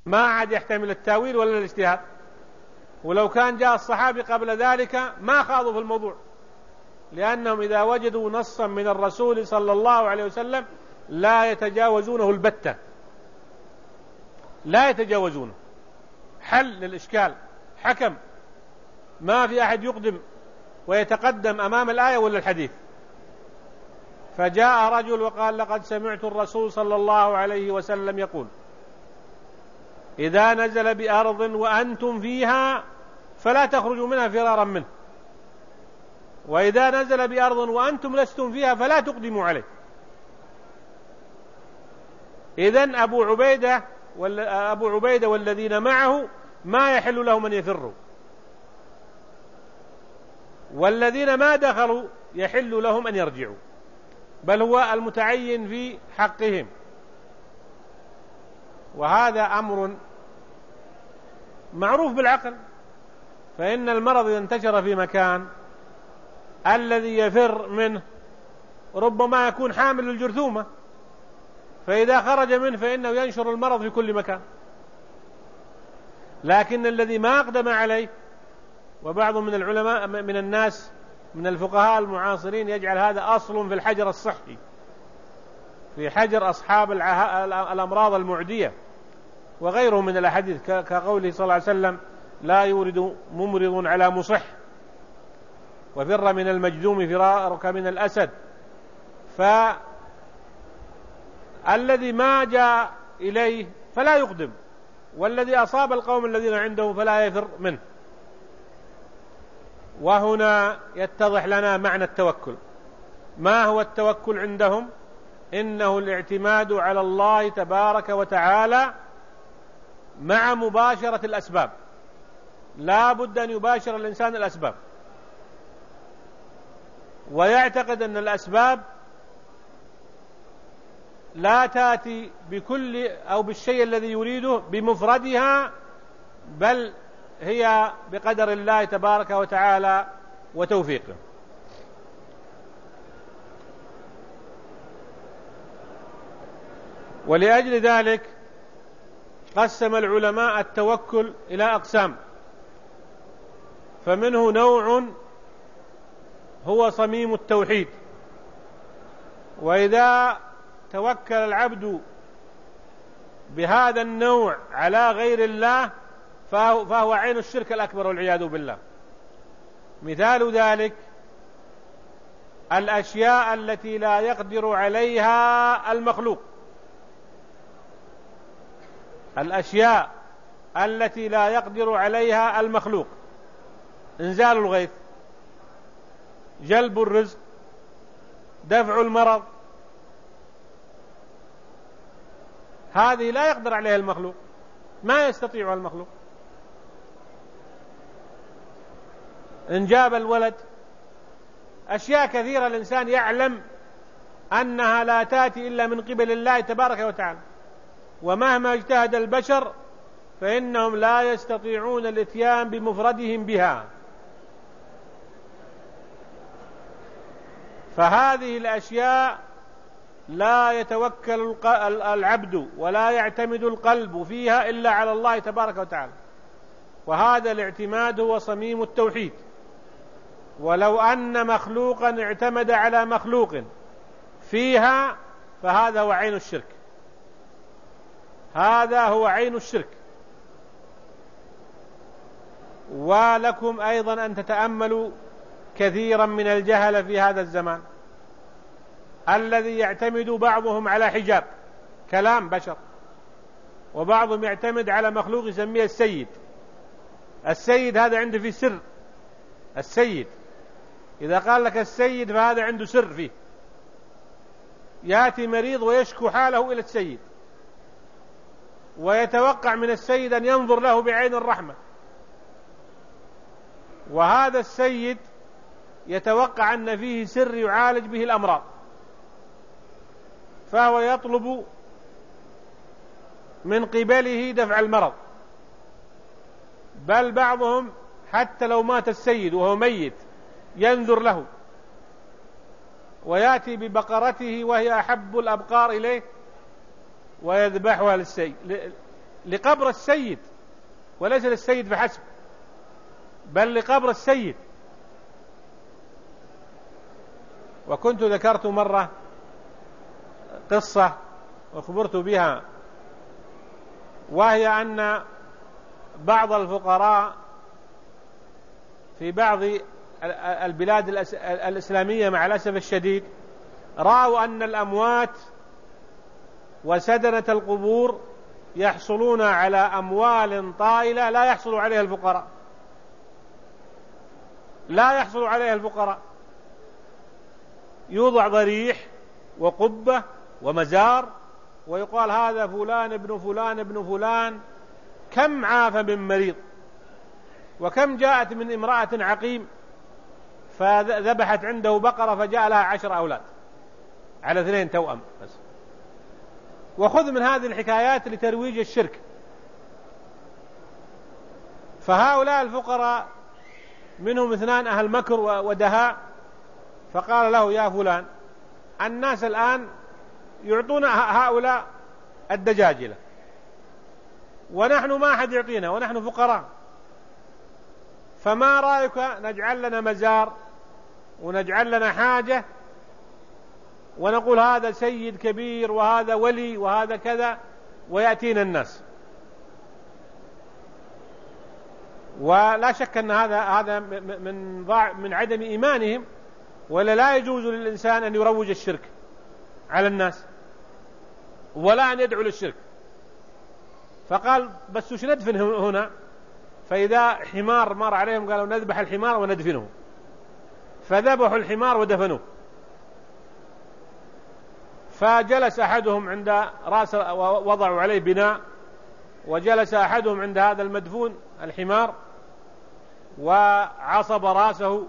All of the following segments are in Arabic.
ما عاد يحتمل التاويل ولا الاجتهاد. ولو كان جاء الصحابي قبل ذلك ما خاضوا في الموضوع، لأنهم إذا وجدوا نصا من الرسول صلى الله عليه وسلم لا يتجاوزونه البتة، لا يتجاوزونه. حل للإشكال، حكم، ما في أحد يقدم ويتقدم أمام الآية ولا الحديث. فجاء رجل وقال: لقد سمعت الرسول صلى الله عليه وسلم يقول: إذا نزل بأرض وأنتم فيها فلا تخرجوا منها فرارا منه، وإذا نزل بأرض وأنتم لستم فيها فلا تقدموا عليه. إذن أبو عبيدة والذين معه ما يحل لهم أن يفروا، والذين ما دخلوا يحل لهم أن يرجعوا، بل هو المتعين في حقهم. وهذا أمر معروف بالعقل، فإن المرض إذا انتشر في مكان الذي يفر منه ربما يكون حامل الجرثومة، فإذا خرج منه فإنه ينشر المرض في كل مكان. لكن الذي ما أقدم عليه، وبعض من العلماء من الناس من الفقهاء المعاصرين يجعل هذا أصل في الحجر الصحي، في حجر أصحاب الأمراض المعدية وغيره من الأحاديث، كقوله صلى الله عليه وسلم: لا يورد ممرض على مصح، وفر من المجذوم فرارك من الأسد. فالذي ما جاء إليه فلا يقدم، والذي أصاب القوم الذين عنده فلا يفر منه. وهنا يتضح لنا معنى التوكل. ما هو التوكل عندهم؟ إنه الاعتماد على الله تبارك وتعالى مع مباشرة الأسباب. لا بد أن يباشر الإنسان الأسباب، ويعتقد أن الأسباب لا تأتي بكل أو بالشيء الذي يريده بمفردها، بل هي بقدر الله تبارك وتعالى وتوفيقه. ولأجل ذلك قسم العلماء التوكل إلى أقسام، فمنه نوع هو صميم التوحيد، وإذا توكل العبد بهذا النوع على غير الله فهو عين الشرك الأكبر والعياذ بالله. مثال ذلك الأشياء التي لا يقدر عليها المخلوق، الأشياء التي لا يقدر عليها المخلوق: إنزال الغيث، جلب الرزق، دفع المرض، هذه لا يقدر عليها المخلوق، ما يستطيع المخلوق. إنجاب الولد، أشياء كثيرة الإنسان يعلم أنها لا تأتي إلا من قبل الله تبارك وتعالى، ومهما اجتهد البشر فإنهم لا يستطيعون الإتيان بمفردهم بها. فهذه الأشياء لا يتوكل العبد ولا يعتمد القلب فيها إلا على الله تبارك وتعالى، وهذا الاعتماد هو صميم التوحيد. ولو أن مخلوقا اعتمد على مخلوق فيها فهذا هو عين الشرك، هذا هو عين الشرك. ولكم أيضا أن تتأملوا كثيرا من الجهل في هذا الزمان الذي يعتمد بعضهم على حجاب كلام بشر، وبعضهم يعتمد على مخلوق يسميه السيد. السيد هذا عنده فيه سر، السيد إذا قال لك السيد فهذا عنده سر فيه. يأتي مريض ويشكو حاله إلى السيد، ويتوقع من السيد أن ينظر له بعين الرحمة، وهذا السيد يتوقع أن فيه سر يعالج به الأمراض، فهو يطلب من قبله دفع المرض. بل بعضهم حتى لو مات السيد وهو ميت ينذر له، ويأتي ببقرته وهي أحب الأبقار إليه ويذبحها لقبر السيد، وليس للسيد فحسب، بل لقبر السيد. وكنت ذكرت مرة قصة أخبرت بها، وهي أن بعض الفقراء في بعض البلاد الإسلامية مع الأسف الشديد رأوا أن الأموات وسدنة القبور يحصلون على أموال طائلة لا يحصل عليها الفقراء، لا يحصل عليها الفقراء. يوضع ضريح وقبة ومزار ويقال هذا فلان ابن فلان ابن فلان، كم عاف من مريض، وكم جاءت من امرأة عقيم فذبحت عنده بقرة فجاء لها 10 أولاد على 2 توأم بس. وخذ من هذه الحكايات لترويج الشرك. فهؤلاء الفقراء منهم 2 أهل مكر ودهاء، فقال له يا فلان الناس الآن يعطون هؤلاء الدجاجلة ونحن ما أحد يعطينا ونحن فقراء، فما رأيك نجعل لنا مزار ونجعل لنا حاجة ونقول هذا سيد كبير وهذا ولي وهذا كذا ويأتينا الناس. ولا شك أن هذا من عدم إيمانهم، ولا لا يجوز للإنسان أن يروج الشرك على الناس ولا أن يدعو للشرك. فقال بس وش ندفن هنا؟ فإذا حمار مر عليهم قالوا نذبح الحمار وندفنه، فذبحوا الحمار ودفنوه. فجلس أحدهم عند رأس ووضعوا عليه بناء، وجلس أحدهم عند هذا المدفون الحمار وعصب رأسه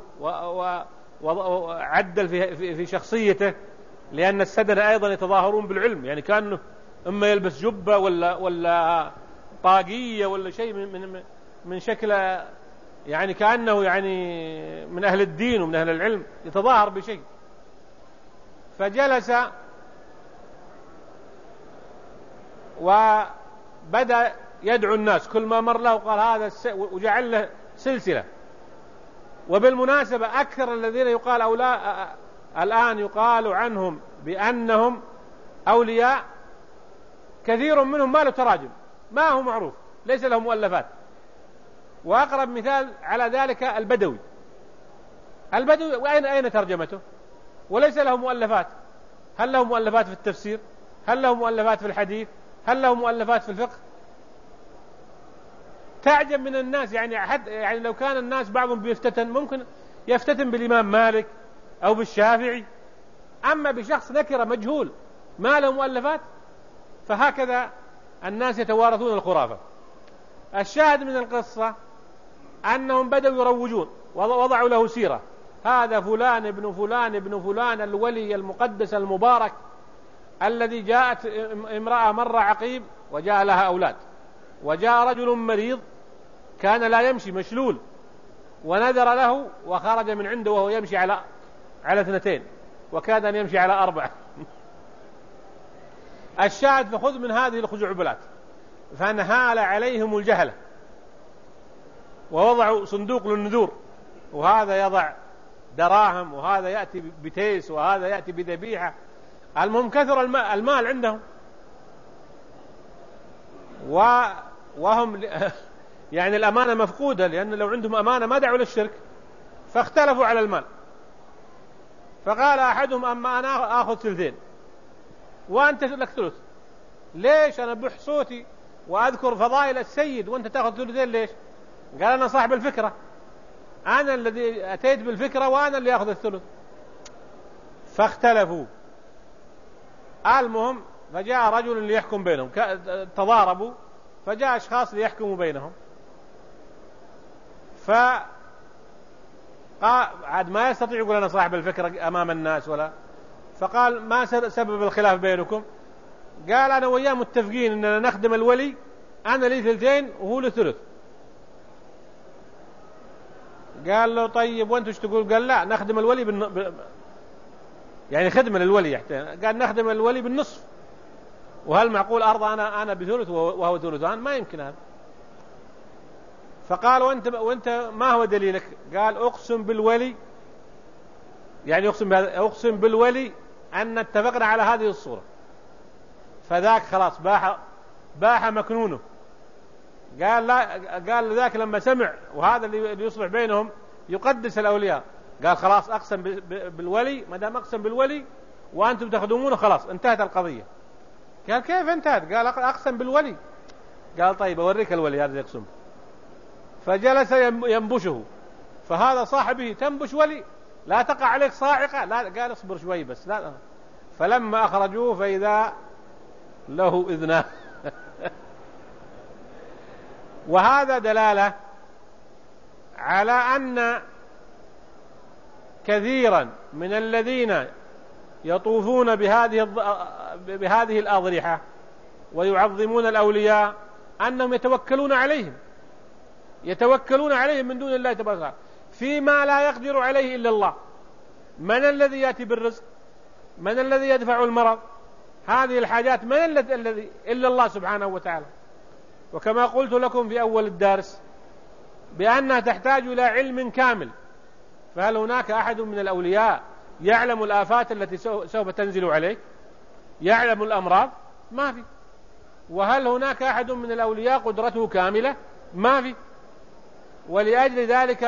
وعدل في شخصيته، لأن السدنة أيضا يتظاهرون بالعلم، يعني كأنه إما يلبس جبة ولا طاقية ولا شيء من شكل، يعني كأنه يعني من أهل الدين ومن أهل العلم يتظاهر بشيء. فجلس وبدأ يدعو الناس، كل ما مر له قال هذا وجعل له سلسلة. وبالمناسبة أكثر الذين يقال الآن يقال عنهم بأنهم أولياء كثير منهم ما له تراجم، ما هو معروف، ليس له مؤلفات. وأقرب مثال على ذلك البدوي وأين ترجمته؟ وليس له مؤلفات. هل له مؤلفات في التفسير؟ هل له مؤلفات في الحديث؟ هل له مؤلفات في الفقه؟ تعجب من الناس، يعني لو كان الناس بعضهم بيفتتن ممكن يفتتن بالإمام مالك أو بالشافعي، أما بشخص نكرة مجهول ما له مؤلفات. فهكذا الناس يتوارثون الخرافة. الشاهد من القصة أنهم بدأوا يروجون ووضعوا له سيرة، هذا فلان ابن فلان ابن فلان الولي المقدس المبارك الذي جاءت امرأة مرة عقيم وجاء لها أولاد، وجاء رجل مريض كان لا يمشي مشلول ونذر له وخرج من عنده وهو يمشي على 2 وكاد أن يمشي على 4. الشاهد فخذ من هذه الخزعبلات. فانهال عليهم الجهلة ووضعوا صندوق للنذور، وهذا يضع دراهم وهذا يأتي بتيس وهذا يأتي بذبيحة، المهم كثر المال عندهم، وهم يعني الأمانة مفقودة، لأن لو عندهم أمانة ما دعوا للشرك، فاختلفوا على المال. فقال أحدهم أما أنا آخذ 2 وأنت لك 3. ليش أنا بح صوتي وأذكر فضائل السيد وأنت تأخذ 2 ليش؟ قال أنا صاحب الفكرة، أنا الذي أتيت بالفكرة وأنا اللي أخذ 3. فاختلفوا. المهم فجاء رجل ليحكم بينهم، تضاربوا، فجاء أشخاص ليحكموا بينهم. عاد ما يستطيع يقول أنا صاحب الفكرة أمام الناس ولا. فقال ما سبب الخلاف بينكم؟ قال أنا وياه متفقين أننا نخدم الولي، أنا لي 2 وهو له 3. قال له طيب وانت ايش تقول؟ قال لا نخدم الولي يعني خدمة للولي قال نخدم الولي بالنصف وهل معقول أرض أنا بثلث وهو ثلثان؟ ما يمكن هذا. فقال وأنت ما هو دليلك؟ قال أقسم بالولي، يعني أقسم بالولي أن اتفقنا على هذه الصورة. فذاك خلاص باح مكنونه. قال ذاك لما سمع، وهذا اللي يصلح بينهم يقدس الأولياء، قال خلاص أقسم بالولي، ما دام أقسم بالولي وأنتم تخدمونه خلاص انتهت القضية. قال كيف انتهت؟ قال أقسم بالولي. قال طيب أوريك الولي هذا يقسم. فجلس ينبشه، فهذا صاحبه تنبش ولي لا تقع عليك صاعقة، لا قال اصبر شوي بس، لا. فلما أخرجوه فإذا له إذنان. وهذا دلالة على أن كثيرا من الذين يطوفون بهذه الأضرحة ويعظمون الأولياء أنهم يتوكلون عليهم من دون الله تبارك وتعالى فيما لا يقدر عليه إلا الله. من الذي يأتي بالرزق؟ من الذي يدفع المرض؟ هذه الحاجات من الذي إلا الله سبحانه وتعالى. وكما قلت لكم في أول الدرس بأنها تحتاج إلى علم كامل. فهل هناك أحد من الأولياء يعلم الآفات التي سوف تنزل عليك؟ يعلم الأمراض؟ ما في. وهل هناك أحد من الأولياء قدرته كاملة؟ ما في. ولأجل ذلك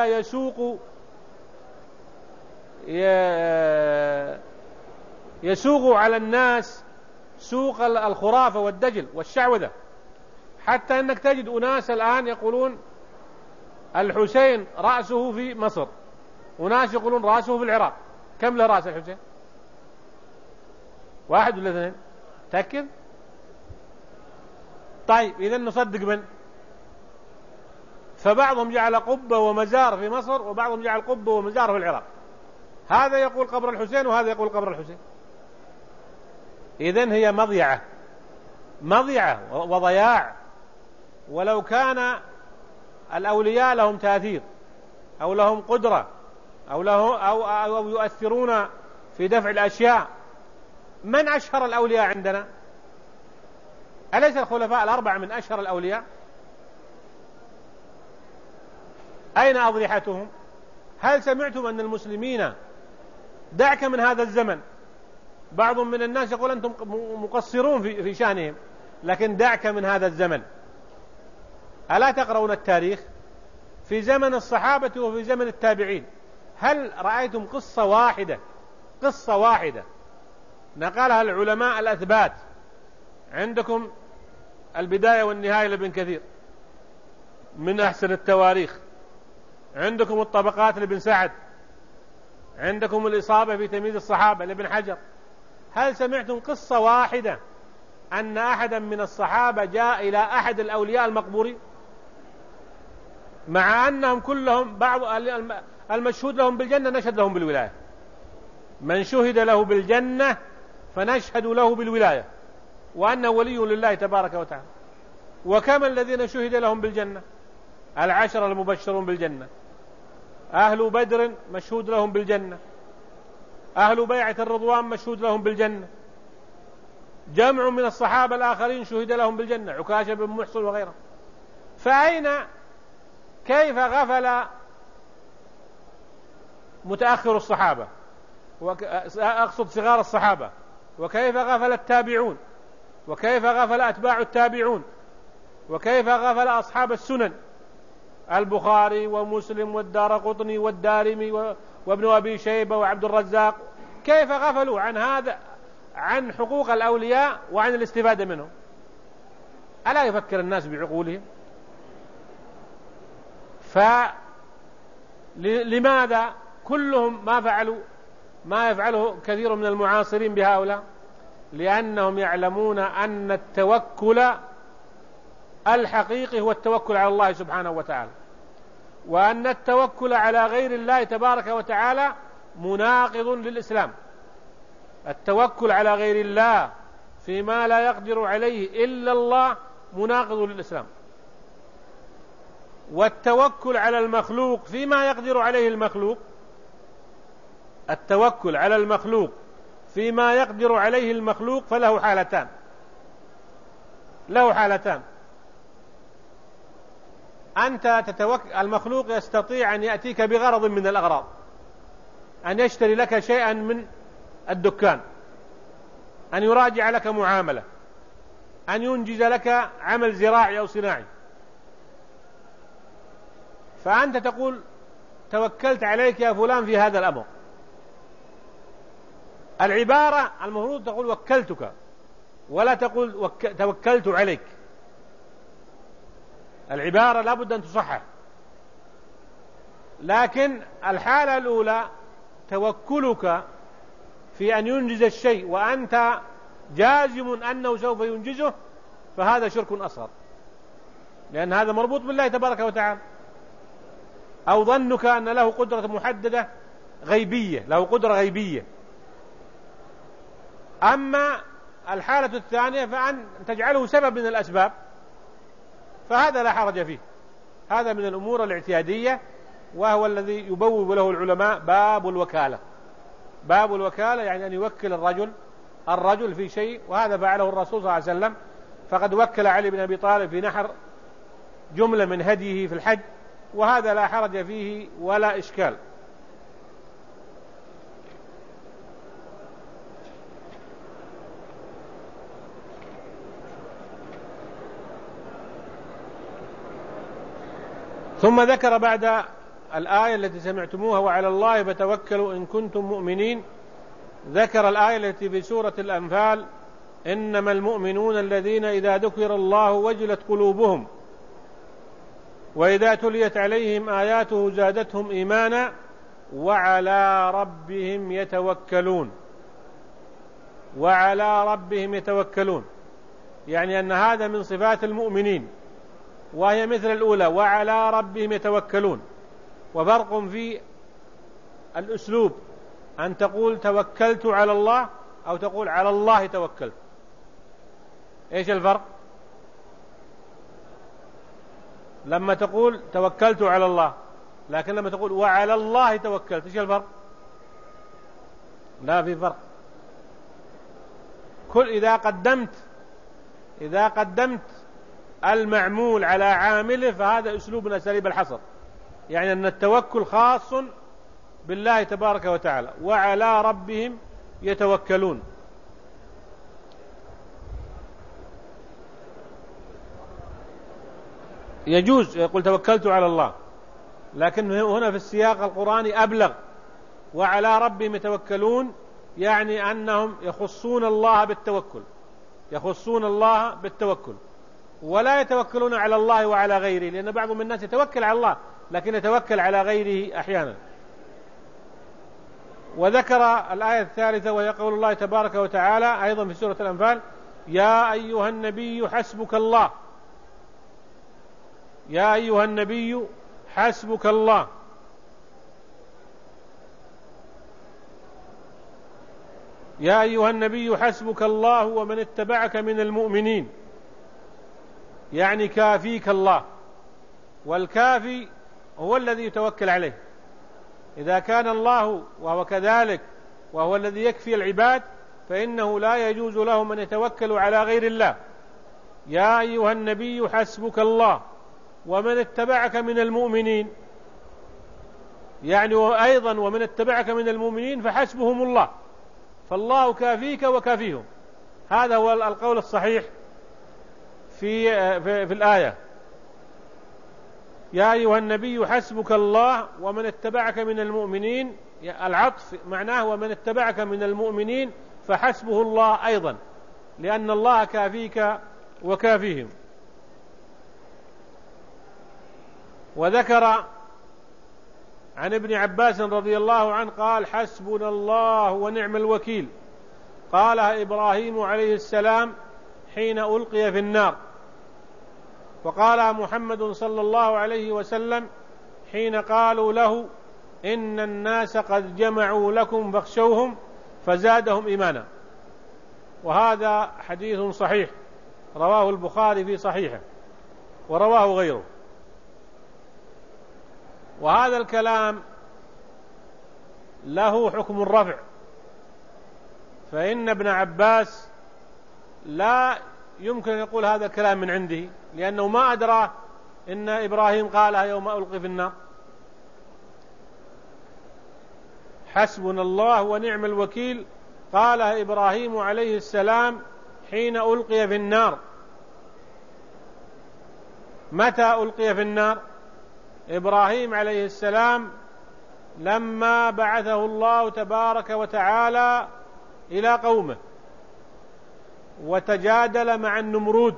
يسوق على الناس سوق الخرافة والدجل والشعوذة، حتى أنك تجد أناس الآن يقولون الحسين رأسه في مصر، وناس يقولون رأسه في العراق. كم له رأس الحسين؟ واحد ولا اثنين؟ تأكد. طيب إذن نصدق من؟ فبعضهم جعل قبة ومزار في مصر، وبعضهم جعل قبة ومزار في العراق. هذا يقول قبر الحسين وهذا يقول قبر الحسين. إذن هي مضيعة وضياع. ولو كان الأولياء لهم تأثير أو لهم قدرة أو يؤثرون في دفع الأشياء، من أشهر الأولياء عندنا؟ أليس الخلفاء الأربعة من أشهر الأولياء؟ أين أضرحتهم؟ هل سمعتم أن المسلمين، دعك من هذا الزمن، بعض من الناس يقول أنتم مقصرون في شأنهم، لكن دعك من هذا الزمن، ألا تقرؤون التاريخ في زمن الصحابة وفي زمن التابعين؟ هل رأيتم قصة واحدة نقلها العلماء الأثبات؟ عندكم البداية والنهاية لابن كثير من أحسن التواريخ، عندكم الطبقات لابن سعد، عندكم الإصابة في تمييز الصحابة لابن حجر. هل سمعتم قصة واحدة أن أحدا من الصحابة جاء إلى أحد الأولياء المقبورين، مع أنهم كلهم بعض المشهود لهم بالجنة نشهد لهم بالولاية؟ من شهد له بالجنة فنشهد له بالولاية وأنه ولي لله تبارك وتعالى. وكم الذين شهد لهم بالجنة؟ 10 المبشرون بالجنة، أهل بدر مشهود لهم بالجنة، أهل بيعة الرضوان مشهود لهم بالجنة، جمع من الصحابة الآخرين شهد لهم بالجنة، عكاشة بن محصن وغيره. كيف غفل متأخر الصحابة، أقصد صغار الصحابة، وكيف غفل التابعون، وكيف غفل أتباع التابعون، وكيف غفل أصحاب السنن البخاري ومسلم والدارقطني والدارمي وابن أبي شيبة وعبد الرزاق؟ كيف غفلوا عن حقوق الأولياء وعن الاستفادة منهم؟ ألا يفكر الناس بعقولهم؟ فلماذا كلهم ما فعلوا ما يفعله كثير من المعاصرين بهؤلاء؟ لأنهم يعلمون أن التوكل الحقيقي هو التوكل على الله سبحانه وتعالى، وأن التوكل على غير الله تبارك وتعالى مناقض للإسلام. التوكل على غير الله فيما لا يقدر عليه إلا الله مناقض للإسلام. والتوكل على المخلوق فيما يقدر عليه المخلوق، التوكل على المخلوق فيما يقدر عليه المخلوق فله حالتان: له حالتان. أنت المخلوق يستطيع أن يأتيك بغرض من الأغراض، أن يشتري لك شيئا من الدكان، أن يراجع لك معاملة، أن ينجز لك عمل زراعي أو صناعي، فأنت تقول توكلت عليك يا فلان في هذا الأمر. العبارة المفروض تقول وكلتك، ولا تقول توكلت عليك. العبارة لابد أن تصحح. لكن الحالة الأولى توكلك في أن ينجز الشيء وأنت جازم أنه سوف ينجزه، فهذا شرك أصغر، لأن هذا مربوط بالله تبارك وتعالى. أو ظنك أن له قدرة محددة غيبية، له قدرة غيبية. أما الحالة الثانية فأن تجعله سبب من الأسباب، فهذا لا حرج فيه. هذا من الأمور الاعتيادية، وهو الذي يبوب له العلماء باب الوكالة. باب الوكالة يعني أن يوكل الرجل في شيء، وهذا فعله الرسول صلى الله عليه وسلم، فقد وكل علي بن أبي طالب في نحر جملة من هديه في الحج، وهذا لا حرج فيه ولا إشكال. ثم ذكر بعد الآية التي سمعتموها وعلى الله فتوكلوا إن كنتم مؤمنين، ذكر الآية التي في سورة الأنفال: إنما المؤمنون الذين إذا ذكر الله وجلت قلوبهم وإذا تليت عليهم آياته زادتهم إيمانا وعلى ربهم يتوكلون. وعلى ربهم يتوكلون يعني أن هذا من صفات المؤمنين، وهي مثل الأولى وعلى ربهم يتوكلون. وفرق في الأسلوب، أن تقول توكلت على الله أو تقول على الله توكلت. إيش الفرق؟ لما تقول توكلت على الله، لكن لما تقول وعلى الله توكلت، إيش الفرق؟ لا في فرق. إذا قدمت المعمول على عامله فهذا أسلوب من أساليب الحصر، يعني أن التوكل خاص بالله تبارك وتعالى. وعلى ربهم يتوكلون. يجوز يقول توكلت على الله، لكن هنا في السياق القرآني أبلغ. وعلى ربهم يتوكلون يعني أنهم يخصون الله بالتوكل، يخصون الله بالتوكل، ولا يتوكلون على الله وعلى غيره، لأن بعض من الناس يتوكل على الله لكن يتوكل على غيره أحيانا. وذكر الآية الثالثة وهي قول الله تبارك وتعالى أيضا في سورة الأنفال: يا أيها النبي حسبك الله. يا أيها النبي حسبك الله. يا أيها النبي حسبك الله ومن اتبعك من المؤمنين، يعني كافيك الله. والكافي هو الذي يتوكل عليه. إذا كان الله وهو كذلك وهو الذي يكفي العباد، فإنه لا يجوز لهم أن يتوكلوا على غير الله. يا أيها النبي حسبك الله ومن اتبعك من المؤمنين، يعني أيضا ومن اتبعك من المؤمنين فحسبهم الله، فالله كافيك وكافيهم. هذا هو القول الصحيح في الآية. يا أيها النبي حسبك الله ومن اتبعك من المؤمنين، العطف معناه ومن اتبعك من المؤمنين فحسبه الله أيضا، لأن الله كافيك وكافيهم. وذكر عن ابن عباس رضي الله عنه قال: حسبنا الله ونعم الوكيل. قالها إبراهيم عليه السلام حين ألقي في النار، وقالها محمد صلى الله عليه وسلم حين قالوا له: إن الناس قد جمعوا لكم فاخشوهم فزادهم إيمانا. وهذا حديث صحيح رواه البخاري في صحيحه ورواه غيره. وهذا الكلام له حكم الرفع، فإن ابن عباس لا يمكن أن يقول هذا الكلام من عنده، لأنه ما أدرى إن إبراهيم قالها يوم ألقي في النار. حسبنا الله ونعم الوكيل قالها إبراهيم عليه السلام حين ألقي في النار. متى ألقي في النار؟ إبراهيم عليه السلام لما بعثه الله تبارك وتعالى إلى قومه وتجادل مع النمرود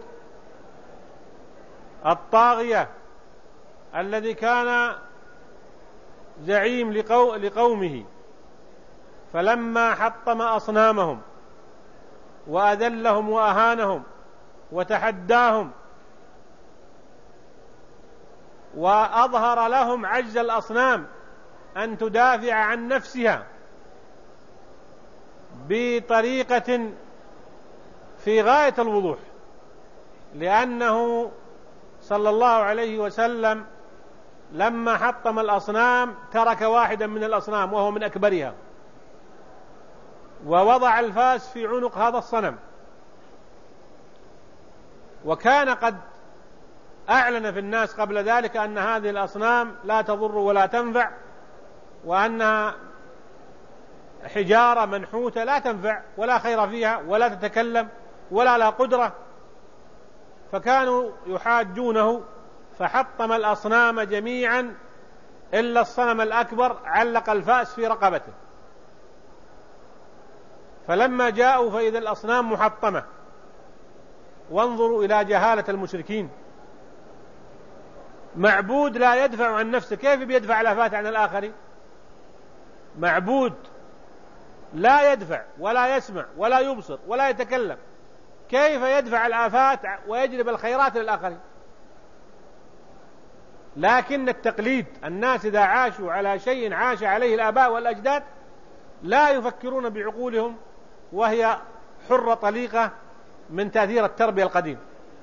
الطاغية الذي كان زعيم لقومه، فلما حطم أصنامهم وأذلهم وأهانهم وتحداهم وأظهر لهم عجز الأصنام أن تدافع عن نفسها بطريقة في غاية الوضوح، لأنه صلى الله عليه وسلم لما حطم الأصنام ترك واحدا من الأصنام وهو من أكبرها، ووضع الفاس في عنق هذا الصنم، وكان قد أعلن في الناس قبل ذلك أن هذه الأصنام لا تضر ولا تنفع، وأنها حجارة منحوتة لا تنفع ولا خير فيها ولا تتكلم ولا لها قدرة، فكانوا يحاجونه، فحطم الأصنام جميعا إلا الصنم الأكبر علق الفأس في رقبته. فلما جاءوا فإذا الأصنام محطمة. وانظروا إلى جهالة المشركين، معبود لا يدفع عن نفسه، كيف بيدفع الآفات عن الآخرين؟ معبود لا يدفع ولا يسمع ولا يبصر ولا يتكلم، كيف يدفع الآفات ويجلب الخيرات للآخرين؟ لكن التقليد، الناس إذا عاشوا على شيء عاش عليه الآباء والأجداد لا يفكرون بعقولهم، وهي حرة طليقة من تأثير التربية القديم.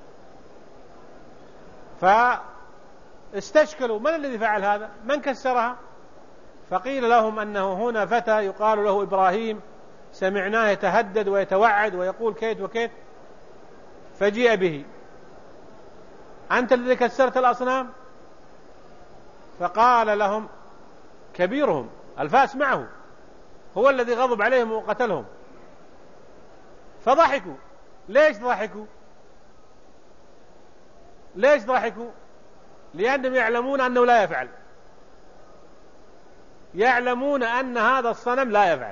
فاستشكلوا من الذي فعل هذا؟ من كسرها؟ فقيل لهم أنه هنا فتى يقال له إبراهيم، سمعناه يتهدد ويتوعد ويقول كيت وكيت، فجيء به. أنت الذي كسرت الأصنام؟ فقال لهم كبيرهم الفاس معه هو الذي غضب عليهم وقتلهم. فضحكوا. ليش ضحكوا؟ ليش ضحكوا؟ لأنهم يعلمون أنه لا يفعل، يعلمون أن هذا الصنم لا يفعل.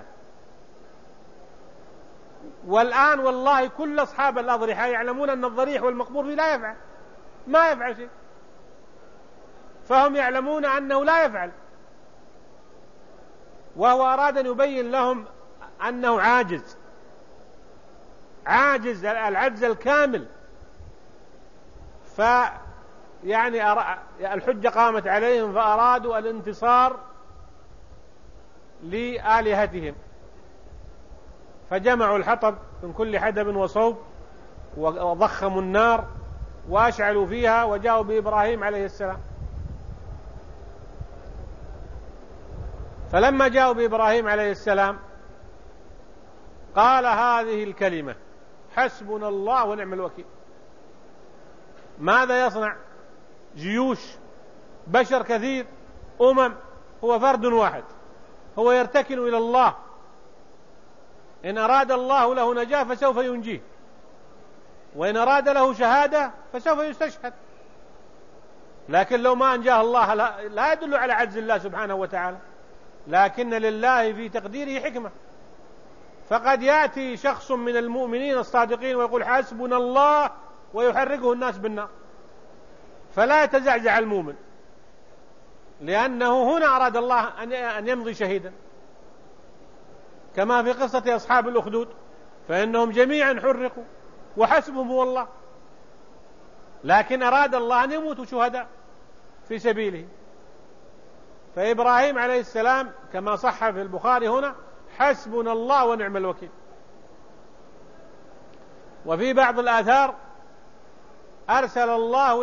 والآن والله كل أصحاب الأضرحة يعلمون أن الضريح والمقبور فيه لا يفعل، ما يفعل شيء، فهم يعلمون أنه لا يفعل، وهو أراد أن يبين لهم أنه عاجز، عاجز العجز الكامل. فيعني الحجة قامت عليهم فأرادوا الانتصار لآلهتهم، فجمعوا الحطب من كل حدب وصوب وضخموا النار وأشعلوا فيها وجاءوا بإبراهيم عليه السلام. فلما جاءوا بإبراهيم عليه السلام قال هذه الكلمة حسبنا الله ونعم الوكيل. ماذا يصنع؟ جيوش بشر كثير، هو فرد واحد، هو يرتكن إلى الله، إن أراد الله له نجاة فسوف ينجيه، وإن أراد له شهادة فسوف يستشهد. لكن لو ما أنجاه الله لا يدل على عجز الله سبحانه وتعالى، لكن لله في تقديره حكمة. فقد يأتي شخص من المؤمنين الصادقين ويقول حسبنا الله ويحركه الناس بالنار، فلا يتزعزع المؤمن، لأنه هنا أراد الله أن يمضي شهيدا، كما في قصة أصحاب الأخدود، فإنهم جميعا حرقوا وحسبهم هو الله، لكن أراد الله أن يموتوا شهداء في سبيله. فإبراهيم عليه السلام كما صح في البخاري هنا حسبنا الله ونعم الوكيل. وفي بعض الآثار أرسل الله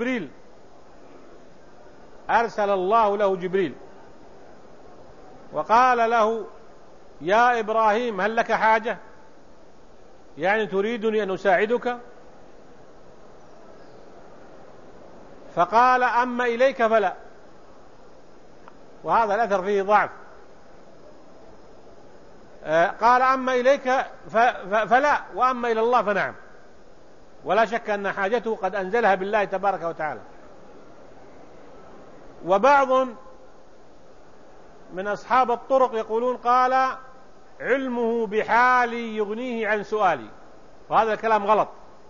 له جبريل وقال له يا إبراهيم هل لك حاجة؟ يعني تريدني أن أساعدك؟ فقال أما إليك فلا، وهذا الأثر فيه ضعف. قال أما إليك فلا، وأما إلى الله فنعم، ولا شك أن حاجته قد أنزلها بالله تبارك وتعالى. وبعض من أصحاب الطرق يقولون قال علمه بحالي يغنيه عن سؤالي، وهذا الكلام غلط،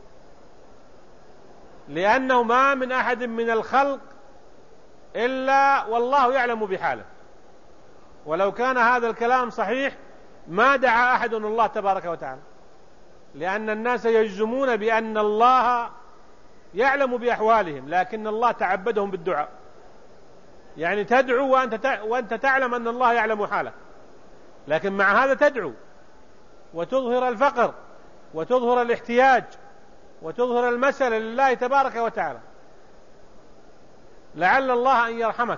لأنه ما من أحد من الخلق إلا والله يعلم بحاله، ولو كان هذا الكلام صحيح ما دعا أحد الله تبارك وتعالى، لأن الناس يجزمون بأن الله يعلم بأحوالهم، لكن الله تعبدهم بالدعاء. يعني تدعو وأنت تعلم أن الله يعلم حالك، لكن مع هذا تدعو وتظهر الفقر وتظهر الاحتياج وتظهر المسألة لله تبارك وتعالى، لعل الله أن يرحمك.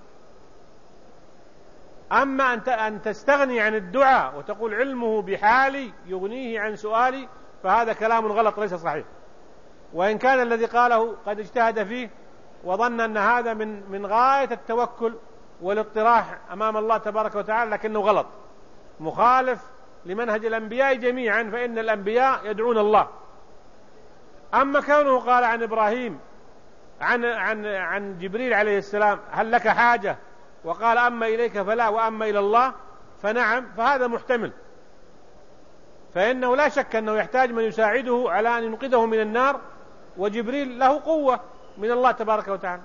أما أن تستغني عن الدعاء وتقول علمه بحالي يغنيه عن سؤالي، فهذا كلام غلط ليس صحيح، وإن كان الذي قاله قد اجتهد فيه وظن أن هذا من غاية التوكل والاضطراح أمام الله تبارك وتعالى، لكنه غلط، مخالف لمنهج الأنبياء جميعا، فإن الأنبياء يدعون الله. أما كونه قال عن إبراهيم عن جبريل عليه السلام هل لك حاجة، وقال أما إليك فلا وأما إلى الله فنعم، فهذا محتمل، فإنه لا شك أنه يحتاج من يساعده على أن ينقذه من النار، وجبريل له قوة من الله تبارك وتعالى.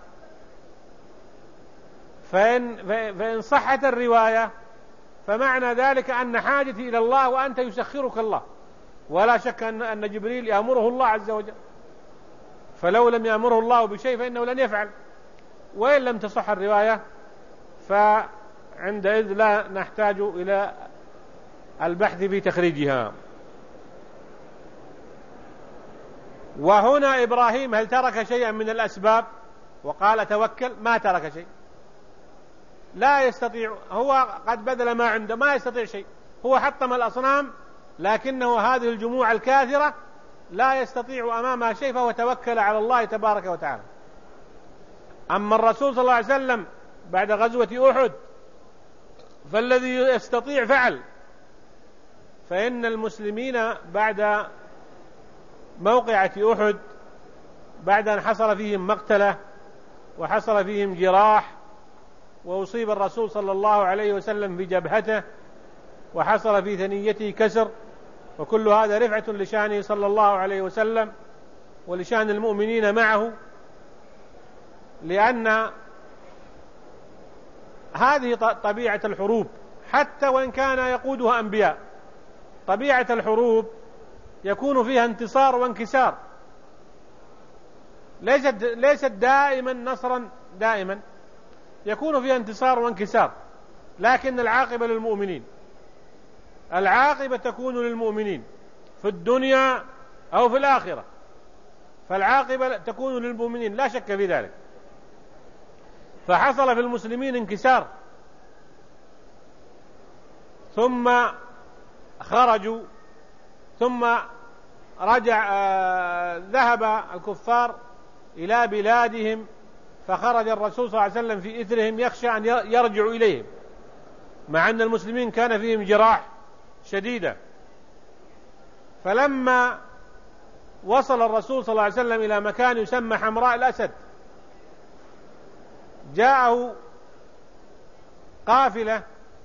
فإن صحت الرواية فمعنى ذلك أن حاجتي إلى الله وأنت يسخرك الله، ولا شك أن جبريل يأمره الله عز وجل، فلو لم يأمره الله بشيء فإنه لن يفعل. وإن لم تصح الرواية فعندئذ لا نحتاج إلى البحث في تخريجها. وهنا إبراهيم هل ترك شيئا من الأسباب وقال توكل؟ ما ترك شيء، لا يستطيع، هو قد بذل ما عنده، ما يستطيع شيء، هو حطم الأصنام، لكنه هذه الجموع الكاثرة لا يستطيع أمامها شيء، فهو توكل على الله تبارك وتعالى. أما الرسول صلى الله عليه وسلم بعد غزوة أحد فالذي يستطيع فعل، فإن المسلمين بعد موقعة أحد، بعد أن حصل فيهم مقتلة وحصل فيهم جراح، وأصيب الرسول صلى الله عليه وسلم في جبهته، وحصل في ثنيته كسر، وكل هذا رفعة لشانه صلى الله عليه وسلم ولشان المؤمنين معه، لأن هذه طبيعة الحروب، حتى وإن كان يقودها أنبياء. طبيعة الحروب يكون فيها انتصار وانكسار، ليست دائما نصرا دائما، يكون فيها انتصار وانكسار، لكن العاقبة للمؤمنين، العاقبة تكون للمؤمنين في الدنيا أو في الآخرة، فالعاقبة تكون للمؤمنين لا شك في ذلك. فحصل في المسلمين انكسار، ثم خرجوا، ثم ذهب الكفار إلى بلادهم، فخرج الرسول صلى الله عليه وسلم في إثرهم يخشى أن يرجعوا إليهم، مع أن المسلمين كان فيهم جراح شديدة. فلما وصل الرسول صلى الله عليه وسلم إلى مكان يسمى حمراء الأسد، جاءه قافلة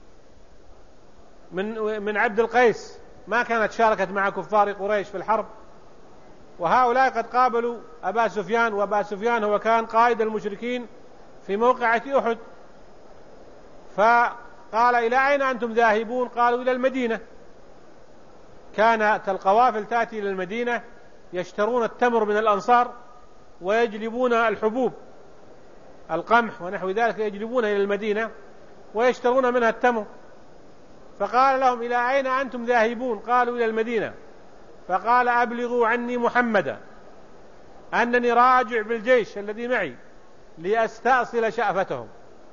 من عبد القيس، ما كانت شاركت مع كفار قريش في الحرب، وهؤلاء قد قابلوا أبا سفيان، وأبا سفيان هو كان قائد المشركين في موقعة أحد. فقال إلى أين أنتم ذاهبون؟ قالوا إلى المدينة. كانت القوافل تأتي إلى المدينة يشترون التمر من الأنصار ويجلبون الحبوب، القمح ونحو ذلك، يجلبون إلى المدينة ويشترون منها التمر. فقال لهم إلى أين أنتم ذاهبون؟ قالوا إلى المدينة. فقال أبلغوا عني محمدا أنني راجع بالجيش الذي معي لأستأصل شأفتهم.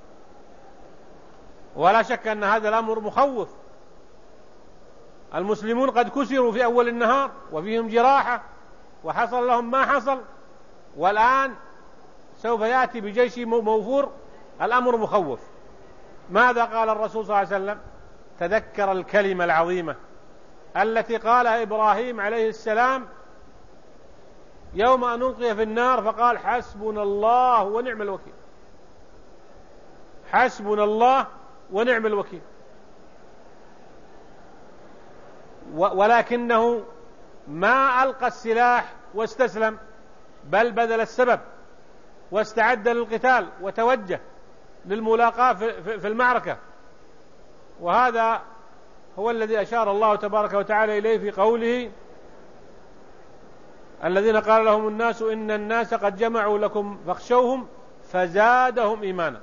ولا شك أن هذا الأمر مخوف، المسلمون قد كسروا في أول النهار وفيهم جراحة وحصل لهم ما حصل، والآن سوف يأتي بجيش موفور، الأمر مخوف. ماذا قال الرسول صلى الله عليه وسلم؟ تذكر الكلمة العظيمة التي قالها إبراهيم عليه السلام يوم أن ألقي في النار، فقال حسبنا الله ونعم الوكيل. حسبنا الله ونعم الوكيل. ولكنه ما ألقى السلاح واستسلم، بل بذل السبب واستعد للقتال وتوجه للملاقاة في المعركة. وهذا هو الذي أشار الله تبارك وتعالى إليه في قوله الذين قال لهم الناس إن الناس قد جمعوا لكم فاخشوهم فزادهم إيمانا.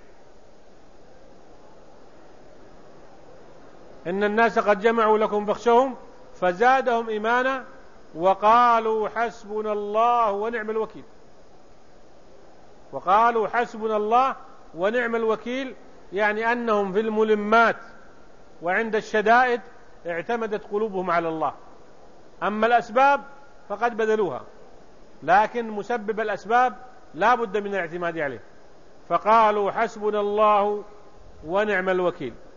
إن الناس قد جمعوا لكم فاخشوهم فزادهم إيمانا وقالوا حسبنا الله ونعم الوكيل. وقالوا حسبنا الله ونعم الوكيل، يعني أنهم في الملمات وعند الشدائد اعتمدت قلوبهم على الله. أما الأسباب فقد بذلوها، لكن مسبب الأسباب لا بد من الاعتماد عليه. فقالوا حسبنا الله ونعم الوكيل.